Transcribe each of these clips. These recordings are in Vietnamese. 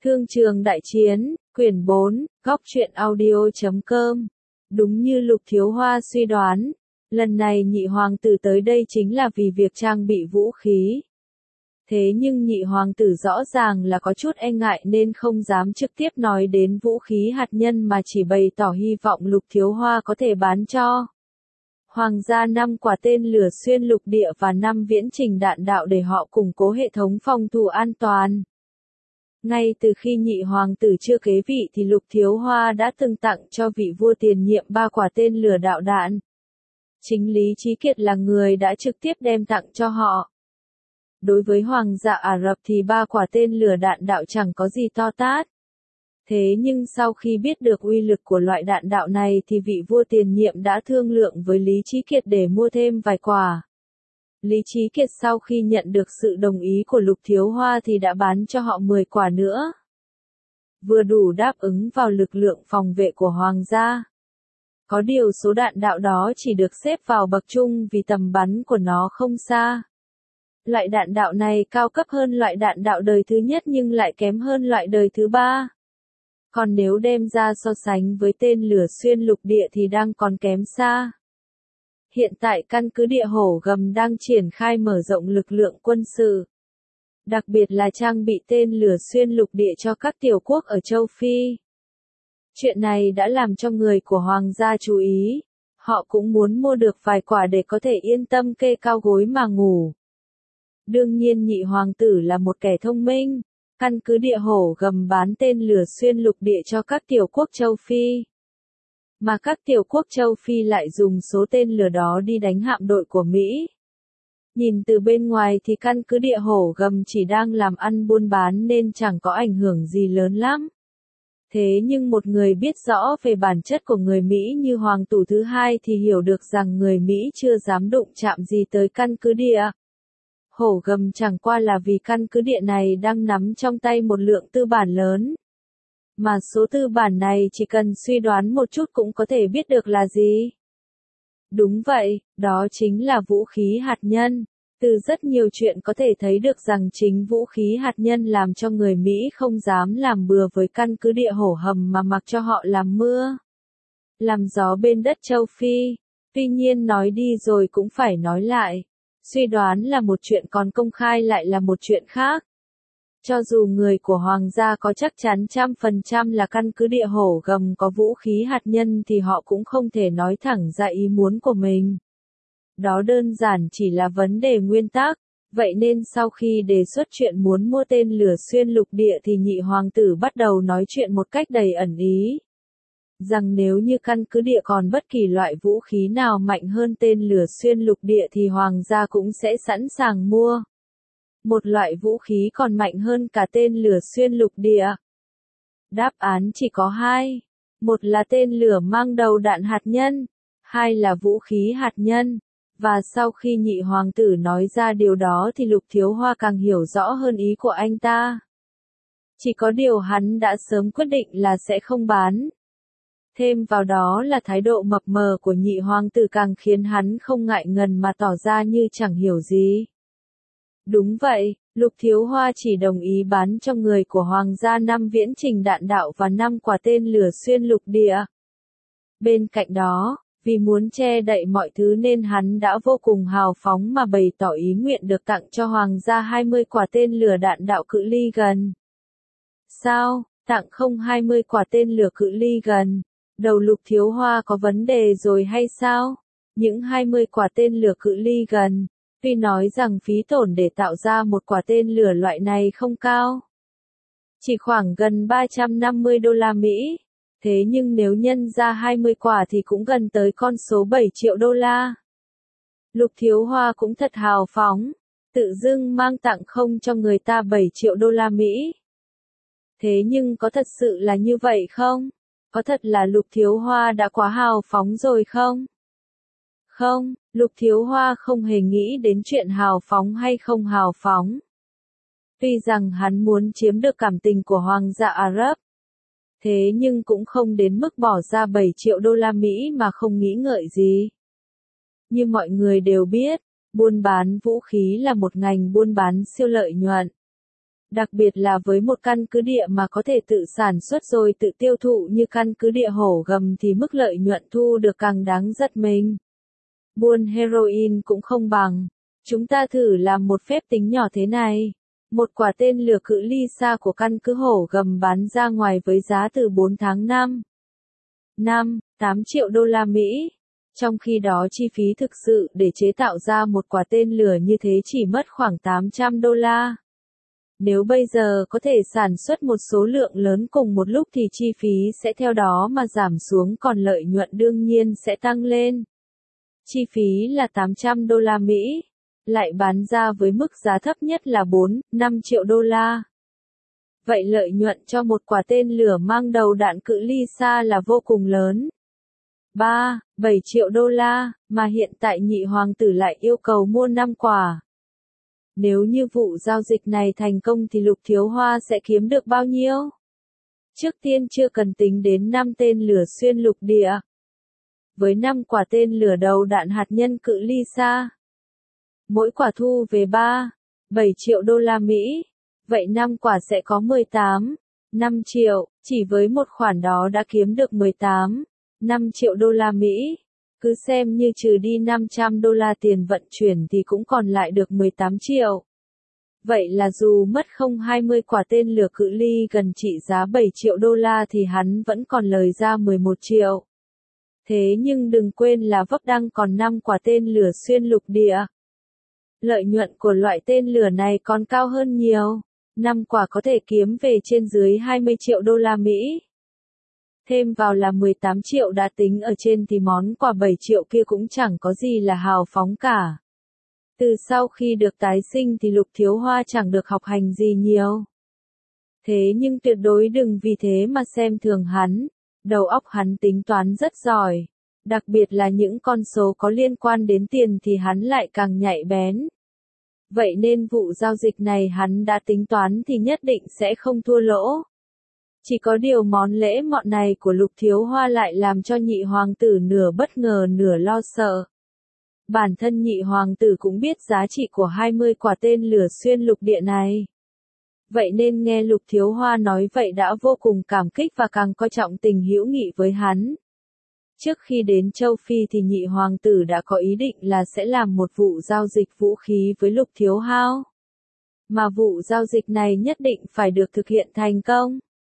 Thương trường đại chiến, quyển 4, góc truyện audio.com. Đúng như Lục Thiếu Hoa suy đoán, lần này nhị hoàng tử tới đây chính là vì việc trang bị vũ khí. Thế nhưng nhị hoàng tử rõ ràng là có chút e ngại nên không dám trực tiếp nói đến vũ khí hạt nhân mà chỉ bày tỏ hy vọng Lục Thiếu Hoa có thể bán cho hoàng gia 5 quả tên lửa xuyên lục địa và 5 viễn trình đạn đạo để họ củng cố hệ thống phòng thủ an toàn. Ngay từ khi nhị hoàng tử chưa kế vị thì Lục Thiếu Hoa đã từng tặng cho vị vua tiền nhiệm 3 quả tên lửa đạo đạn. Chính Lý Chí Kiệt là người đã trực tiếp đem tặng cho họ. Đối với hoàng gia Ả Rập thì 3 quả tên lửa đạn đạo chẳng có gì to tát. Thế nhưng sau khi biết được uy lực của loại đạn đạo này thì vị vua tiền nhiệm đã thương lượng với Lý Chí Kiệt để mua thêm vài quả. Lý Chí Kiệt sau khi nhận được sự đồng ý của Lục Thiếu Hoa thì đã bán cho họ 10 quả nữa. Vừa đủ đáp ứng vào lực lượng phòng vệ của hoàng gia. Có điều số đạn đạo đó chỉ được xếp vào bậc trung vì tầm bắn của nó không xa. Loại đạn đạo này cao cấp hơn loại đạn đạo đời thứ nhất nhưng lại kém hơn loại đời thứ ba. Còn nếu đem ra so sánh với tên lửa xuyên lục địa thì đang còn kém xa. Hiện tại căn cứ địa Hổ Gầm đang triển khai mở rộng lực lượng quân sự. Đặc biệt là trang bị tên lửa xuyên lục địa cho các tiểu quốc ở châu Phi. Chuyện này đã làm cho người của hoàng gia chú ý. Họ cũng muốn mua được vài quả để có thể yên tâm kê cao gối mà ngủ. Đương nhiên nhị hoàng tử là một kẻ thông minh. Căn cứ địa Hổ Gầm bán tên lửa xuyên lục địa cho các tiểu quốc châu Phi. Mà các tiểu quốc châu Phi lại dùng số tên lửa đó đi đánh hạm đội của Mỹ. Nhìn từ bên ngoài thì căn cứ địa Hổ Gầm chỉ đang làm ăn buôn bán nên chẳng có ảnh hưởng gì lớn lắm. Thế nhưng một người biết rõ về bản chất của người Mỹ như Hoàng tử thứ hai thì hiểu được rằng người Mỹ chưa dám đụng chạm gì tới căn cứ địa Hổ Gầm chẳng qua là vì căn cứ địa này đang nắm trong tay một lượng tư bản lớn. Mà số tư bản này chỉ cần suy đoán một chút cũng có thể biết được là gì. Đúng vậy, đó chính là vũ khí hạt nhân. Từ rất nhiều chuyện có thể thấy được rằng chính vũ khí hạt nhân làm cho người Mỹ không dám làm bừa với căn cứ địa Hổ Gầm mà mặc cho họ làm mưa, làm gió bên đất châu Phi. Tuy nhiên nói đi rồi cũng phải nói lại. Suy đoán là một chuyện còn công khai lại là một chuyện khác. Cho dù người của hoàng gia có chắc chắn 100% là căn cứ địa Hổ Gầm có vũ khí hạt nhân thì họ cũng không thể nói thẳng ra ý muốn của mình. Đó đơn giản chỉ là vấn đề nguyên tắc. Vậy nên sau khi đề xuất chuyện muốn mua tên lửa xuyên lục địa thì nhị hoàng tử bắt đầu nói chuyện một cách đầy ẩn ý. Rằng nếu như căn cứ địa còn bất kỳ loại vũ khí nào mạnh hơn tên lửa xuyên lục địa thì hoàng gia cũng sẽ sẵn sàng mua. Một loại vũ khí còn mạnh hơn cả tên lửa xuyên lục địa. Đáp án chỉ có hai. Một là tên lửa mang đầu đạn hạt nhân. Hai là vũ khí hạt nhân. Và sau khi nhị hoàng tử nói ra điều đó thì Lục Thiếu Hoa càng hiểu rõ hơn ý của anh ta. Chỉ có điều hắn đã sớm quyết định là sẽ không bán. Thêm vào đó là thái độ mập mờ của nhị hoàng tử càng khiến hắn không ngại ngần mà tỏ ra như chẳng hiểu gì. Đúng vậy, Lục Thiếu Hoa chỉ đồng ý bán cho người của hoàng gia 5 viễn trình đạn đạo và 5 quả tên lửa xuyên lục địa. Bên cạnh đó, vì muốn che đậy mọi thứ nên hắn đã vô cùng hào phóng mà bày tỏ ý nguyện được tặng cho hoàng gia 20 quả tên lửa đạn đạo cự ly gần. Sao, tặng không 20 quả tên lửa cự ly gần? Đầu Lục Thiếu Hoa có vấn đề rồi hay sao? Những 20 quả tên lửa cự ly gần, tuy nói rằng phí tổn để tạo ra một quả tên lửa loại này không cao. Chỉ khoảng gần 350 đô la Mỹ. Thế nhưng nếu nhân ra 20 quả thì cũng gần tới con số 7 triệu đô la. Lục Thiếu Hoa cũng thật hào phóng, tự dưng mang tặng không cho người ta 7 triệu đô la Mỹ. Thế nhưng có thật sự là như vậy không? Có thật là Lục Thiếu Hoa đã quá hào phóng rồi không? Không, Lục Thiếu Hoa không hề nghĩ đến chuyện hào phóng hay không hào phóng. Tuy rằng hắn muốn chiếm được cảm tình của hoàng gia Ả Rập. Thế nhưng cũng không đến mức bỏ ra 7 triệu đô la Mỹ mà không nghĩ ngợi gì. Như mọi người đều biết, buôn bán vũ khí là một ngành buôn bán siêu lợi nhuận. Đặc biệt là với một căn cứ địa mà có thể tự sản xuất rồi tự tiêu thụ như căn cứ địa Hổ Gầm thì mức lợi nhuận thu được càng đáng giật mình. Buôn heroin cũng không bằng. Chúng ta thử làm một phép tính nhỏ thế này. Một quả tên lửa cự ly xa của căn cứ Hổ Gầm bán ra ngoài với giá từ 4 tháng 8 triệu đô la Mỹ. Trong khi đó chi phí thực sự để chế tạo ra một quả tên lửa như thế chỉ mất khoảng 800 đô la. Nếu bây giờ có thể sản xuất một số lượng lớn cùng một lúc thì chi phí sẽ theo đó mà giảm xuống, còn lợi nhuận đương nhiên sẽ tăng lên. Chi phí là 800 đô la Mỹ, lại bán ra với mức giá thấp nhất là 4-5 triệu đô la. Vậy lợi nhuận cho một quả tên lửa mang đầu đạn cự ly xa là vô cùng lớn. 3-7 triệu đô la, mà hiện tại nhị hoàng tử lại yêu cầu mua 5 quả. Nếu như vụ giao dịch này thành công thì Lục Thiếu Hoa sẽ kiếm được bao nhiêu? Trước tiên chưa cần tính đến 5 tên lửa xuyên lục địa. Với 5 quả tên lửa đầu đạn hạt nhân cự ly xa, mỗi quả thu về 3-7 triệu đô la Mỹ. Vậy 5 quả sẽ có 18-5 triệu, chỉ với một khoản đó đã kiếm được 18-5 triệu đô la Mỹ. Cứ xem như trừ đi 500 đô la tiền vận chuyển thì cũng còn lại được 18 triệu. Vậy là dù mất không 20 quả tên lửa cự ly gần trị giá 7 triệu đô la thì hắn vẫn còn lời ra 11 triệu. Thế nhưng đừng quên là vấp đăng còn 5 quả tên lửa xuyên lục địa. Lợi nhuận của loại tên lửa này còn cao hơn nhiều. 5 quả có thể kiếm về trên dưới 20 triệu đô la Mỹ. Thêm vào là 18 triệu đã tính ở trên thì món quà 7 triệu kia cũng chẳng có gì là hào phóng cả. Từ sau khi được tái sinh thì Lục Thiếu Hoa chẳng được học hành gì nhiều. Thế nhưng tuyệt đối đừng vì thế mà xem thường hắn. Đầu óc hắn tính toán rất giỏi. Đặc biệt là những con số có liên quan đến tiền thì hắn lại càng nhạy bén. Vậy nên vụ giao dịch này hắn đã tính toán thì nhất định sẽ không thua lỗ. Chỉ có điều món lễ mọn này của Lục Thiếu Hoa lại làm cho nhị hoàng tử nửa bất ngờ nửa lo sợ. Bản thân nhị hoàng tử cũng biết giá trị của 20 quả tên lửa xuyên lục địa này. Vậy nên nghe Lục Thiếu Hoa nói vậy đã vô cùng cảm kích và càng coi trọng tình hữu nghị với hắn. Trước khi đến châu Phi thì nhị hoàng tử đã có ý định là sẽ làm một vụ giao dịch vũ khí với Lục Thiếu Hao. Mà vụ giao dịch này nhất định phải được thực hiện thành công.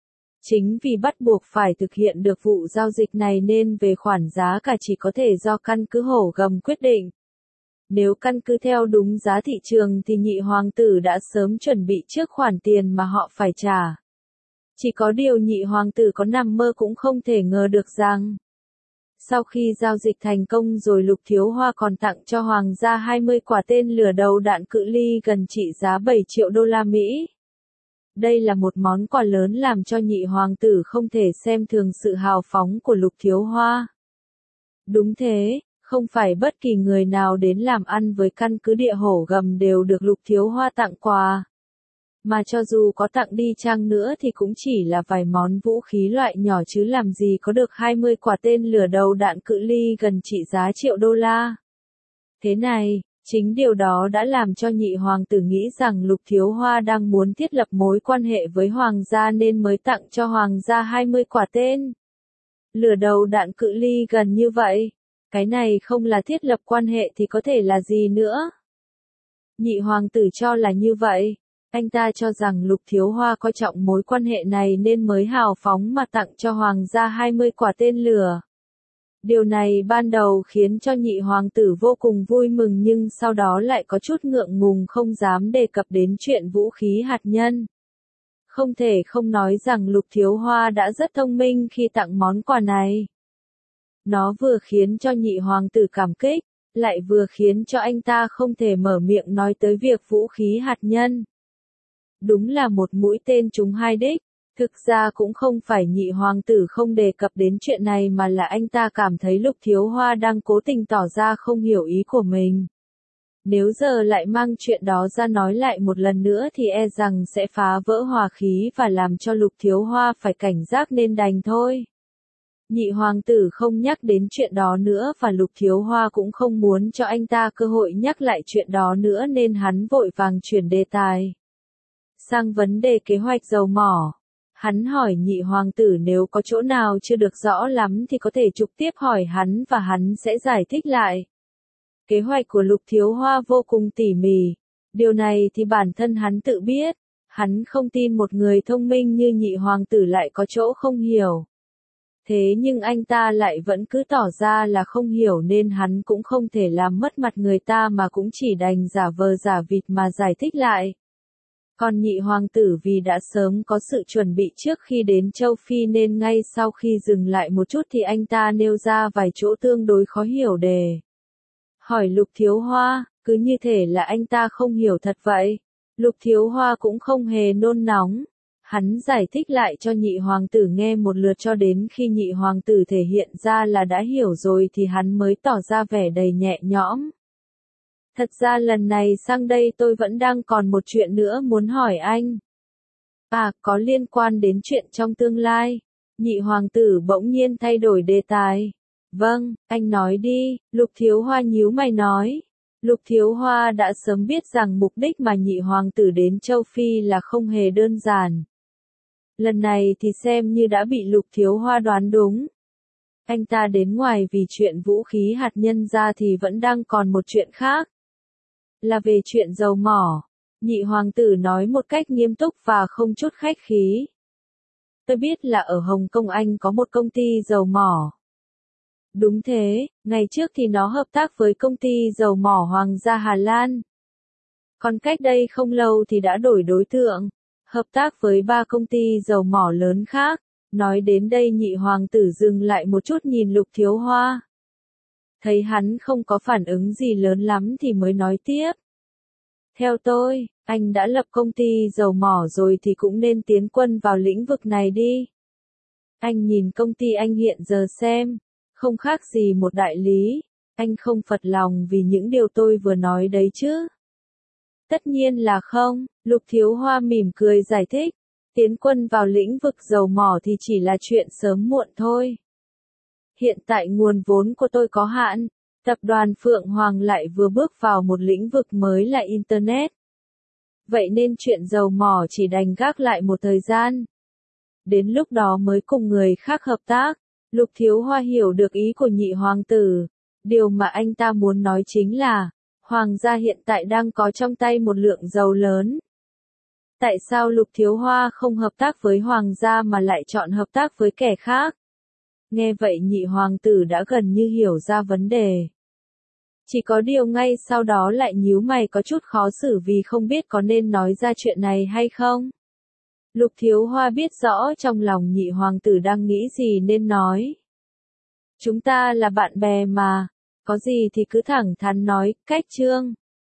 Chính vì bắt buộc phải thực hiện được vụ giao dịch này nên về khoản giá cả chỉ có thể do căn cứ Hổ Gầm quyết định. Nếu căn cứ theo đúng giá thị trường thì nhị hoàng tử đã sớm chuẩn bị trước khoản tiền mà họ phải trả. Chỉ có điều nhị hoàng tử có nằm mơ cũng không thể ngờ được rằng sau khi giao dịch thành công rồi Lục Thiếu Hoa còn tặng cho hoàng gia 20 quả tên lửa đầu đạn cự ly gần trị giá 7 triệu đô la Mỹ. Đây là một món quà lớn làm cho nhị hoàng tử không thể xem thường sự hào phóng của Lục Thiếu Hoa. Đúng thế, không phải bất kỳ người nào đến làm ăn với căn cứ địa Hổ Gầm đều được Lục Thiếu Hoa tặng quà. Mà cho dù có tặng đi chăng nữa thì cũng chỉ là vài món vũ khí loại nhỏ chứ làm gì có được 20 quả tên lửa đầu đạn cự ly gần trị giá triệu đô la. Thế này, chính điều đó đã làm cho nhị hoàng tử nghĩ rằng Lục Thiếu Hoa đang muốn thiết lập mối quan hệ với hoàng gia nên mới tặng cho hoàng gia 20 quả tên lửa đầu đạn cự ly gần như vậy. Cái này không là thiết lập quan hệ thì có thể là gì nữa? Nhị hoàng tử cho là như vậy. Anh ta cho rằng Lục Thiếu Hoa coi trọng mối quan hệ này nên mới hào phóng mà tặng cho hoàng gia 20 quả tên lửa. Điều này ban đầu khiến cho nhị hoàng tử vô cùng vui mừng nhưng sau đó lại có chút ngượng ngùng không dám đề cập đến chuyện vũ khí hạt nhân. Không thể không nói rằng Lục Thiếu Hoa đã rất thông minh khi tặng món quà này. Nó vừa khiến cho nhị hoàng tử cảm kích, lại vừa khiến cho anh ta không thể mở miệng nói tới việc vũ khí hạt nhân. Đúng là một mũi tên trúng hai đích. Thực ra cũng không phải nhị hoàng tử không đề cập đến chuyện này mà là anh ta cảm thấy Lục Thiếu Hoa đang cố tình tỏ ra không hiểu ý của mình. Nếu giờ lại mang chuyện đó ra nói lại một lần nữa thì e rằng sẽ phá vỡ hòa khí và làm cho Lục Thiếu Hoa phải cảnh giác nên đành thôi. Nhị hoàng tử không nhắc đến chuyện đó nữa và Lục Thiếu Hoa cũng không muốn cho anh ta cơ hội nhắc lại chuyện đó nữa nên hắn vội vàng chuyển đề tài. Sang vấn đề kế hoạch dầu mỏ. Hắn hỏi nhị hoàng tử nếu có chỗ nào chưa được rõ lắm thì có thể trực tiếp hỏi hắn và hắn sẽ giải thích lại. Kế hoạch của Lục Thiếu Hoa vô cùng tỉ mỉ. Điều này thì bản thân hắn tự biết. Hắn không tin một người thông minh như nhị hoàng tử lại có chỗ không hiểu. Thế nhưng anh ta lại vẫn cứ tỏ ra là không hiểu nên hắn cũng không thể làm mất mặt người ta mà cũng chỉ đành giả vờ giả vịt mà giải thích lại. Còn nhị hoàng tử vì đã sớm có sự chuẩn bị trước khi đến châu Phi nên ngay sau khi dừng lại một chút thì anh ta nêu ra vài chỗ tương đối khó hiểu để hỏi Lục Thiếu Hoa, cứ như thể là anh ta không hiểu thật vậy. Lục Thiếu Hoa cũng không hề nôn nóng. Hắn giải thích lại cho nhị hoàng tử nghe một lượt cho đến khi nhị hoàng tử thể hiện ra là đã hiểu rồi thì hắn mới tỏ ra vẻ đầy nhẹ nhõm. Thật ra lần này sang đây tôi vẫn đang còn một chuyện nữa muốn hỏi anh. À, có liên quan đến chuyện trong tương lai. Nhị hoàng tử bỗng nhiên thay đổi đề tài. Vâng, anh nói đi, Lục Thiếu Hoa nhíu mày nói. Lục Thiếu Hoa đã sớm biết rằng mục đích mà nhị hoàng tử đến châu Phi là không hề đơn giản. Lần này thì xem như đã bị Lục Thiếu Hoa đoán đúng. Anh ta đến ngoài vì chuyện vũ khí hạt nhân ra thì vẫn đang còn một chuyện khác. Là về chuyện dầu mỏ. Nhị hoàng tử nói một cách nghiêm túc và không chút khách khí. Tôi biết là ở Hồng Kông anh có một công ty dầu mỏ. Đúng thế, ngày trước thì nó hợp tác với công ty dầu mỏ Hoàng gia Hà Lan. Còn cách đây không lâu thì đã đổi đối tượng, hợp tác với 3 công ty dầu mỏ lớn khác. Nói đến đây nhị hoàng tử dừng lại một chút nhìn Lục Thiếu Hoa. Thấy hắn không có phản ứng gì lớn lắm thì mới nói tiếp. Theo tôi, anh đã lập công ty dầu mỏ rồi thì cũng nên tiến quân vào lĩnh vực này đi. Anh nhìn công ty anh hiện giờ xem, không khác gì một đại lý, anh không phật lòng vì những điều tôi vừa nói đấy chứ. Tất nhiên là không, Lục Thiếu Hoa mỉm cười giải thích, tiến quân vào lĩnh vực dầu mỏ thì chỉ là chuyện sớm muộn thôi. Hiện tại nguồn vốn của tôi có hạn, tập đoàn Phượng Hoàng lại vừa bước vào một lĩnh vực mới là Internet. Vậy nên chuyện dầu mỏ chỉ đành gác lại một thời gian. Đến lúc đó mới cùng người khác hợp tác. Lục Thiếu Hoa hiểu được ý của nhị hoàng tử. Điều mà anh ta muốn nói chính là, Hoàng gia hiện tại đang có trong tay một lượng dầu lớn. Tại sao Lục Thiếu Hoa không hợp tác với Hoàng gia mà lại chọn hợp tác với kẻ khác? Nghe vậy nhị hoàng tử đã gần như hiểu ra vấn đề. Chỉ có điều ngay sau đó lại nhíu mày có chút khó xử vì không biết có nên nói ra chuyện này hay không. Lục Thiếu Hoa biết rõ trong lòng nhị hoàng tử đang nghĩ gì nên nói. Chúng ta là bạn bè mà, có gì thì cứ thẳng thắn nói, cách Trương.